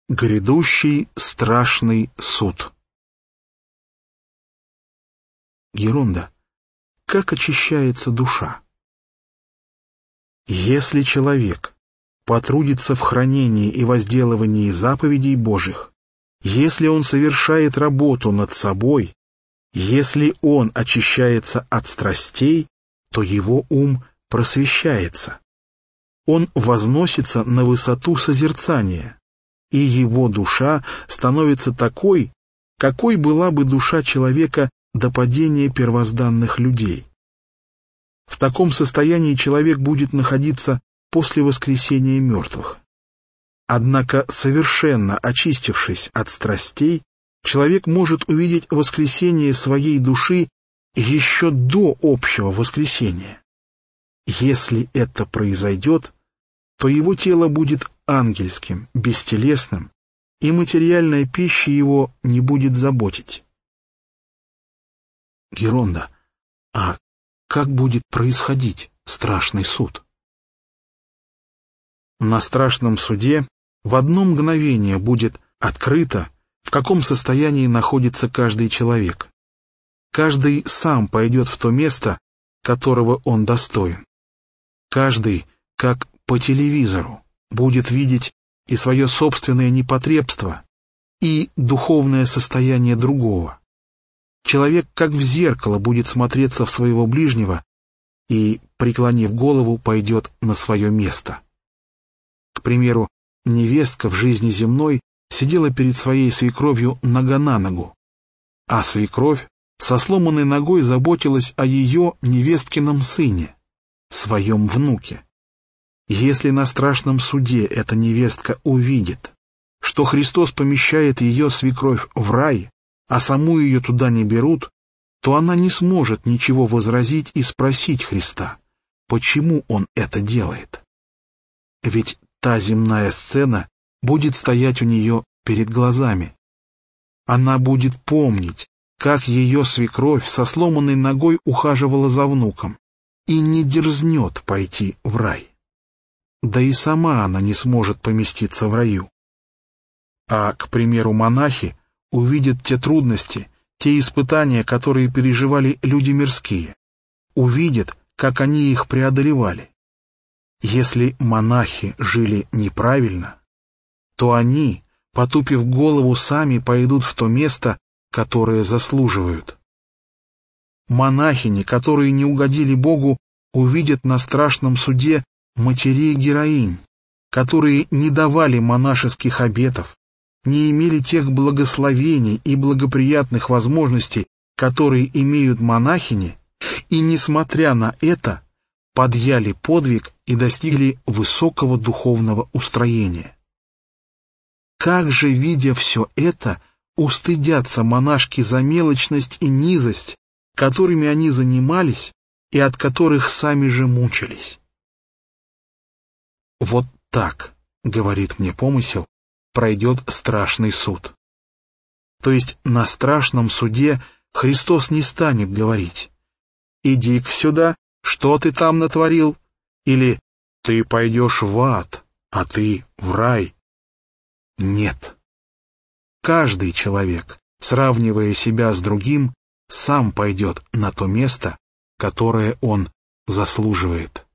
Грядущий страшный суд. Геронда. Как очищается душа? Если человек потрудится в хранении и возделывании заповедей Божьих, если он совершает работу над собой, если он очищается от страстей, то его ум просвещается. Он возносится на высоту созерцания, и его душа становится такой, какой была бы душа человека до падения первозданных людей. В таком состоянии человек будет находиться после воскресения мертвых. Однако, совершенно очистившись от страстей, человек может увидеть воскресение своей души еще до общего воскресения. Если это произойдет, то его тело будет ангельским, бестелесным, и материальная пища его не будет заботить. Геронда, а как будет происходить страшный суд? На страшном суде в одно мгновение будет открыто, в каком состоянии находится каждый человек. Каждый сам пойдет в то место, которого он достоин. Каждый, как по телевизору, будет видеть и свое собственное непотребство, и духовное состояние другого. Человек, как в зеркало, будет смотреться в своего ближнего и, преклонив голову, пойдет на свое место. К примеру, невестка в жизни земной сидела перед своей свекровью нога на ногу, а свекровь со сломанной ногой заботилась о ее невесткином сыне, своем внуке. Если на страшном суде эта невестка увидит, что Христос помещает ее свекровь в рай, а саму ее туда не берут, то она не сможет ничего возразить и спросить Христа, почему Он это делает. Ведь та земная сцена будет стоять у нее перед глазами. Она будет помнить, как ее свекровь со сломанной ногой ухаживала за внуком, и не дерзнет пойти в рай. Да и сама она не сможет поместиться в раю. А, к примеру, монахи увидят те трудности, те испытания, которые переживали люди мирские, увидят, как они их преодолевали. Если монахи жили неправильно, то они, потупив голову, сами пойдут в то место, которое заслуживают. Монахини, которые не угодили Богу, увидят на страшном суде матерей-героинь, которые не давали монашеских обетов, не имели тех благословений и благоприятных возможностей, которые имеют монахини, и, несмотря на это, подъяли подвиг и достигли высокого духовного устроения. Как же, видя все это, устыдятся монашки за мелочность и низость, которыми они занимались и от которых сами же мучились. Вот так, говорит мне помысел, пройдет страшный суд. То есть на страшном суде Христос не станет говорить: «Иди-ка сюда, что ты там натворил?» или «Ты пойдешь в ад, а ты в рай». Нет. Каждый человек, сравнивая себя с другим, сам пойдет на то место, которое он заслуживает.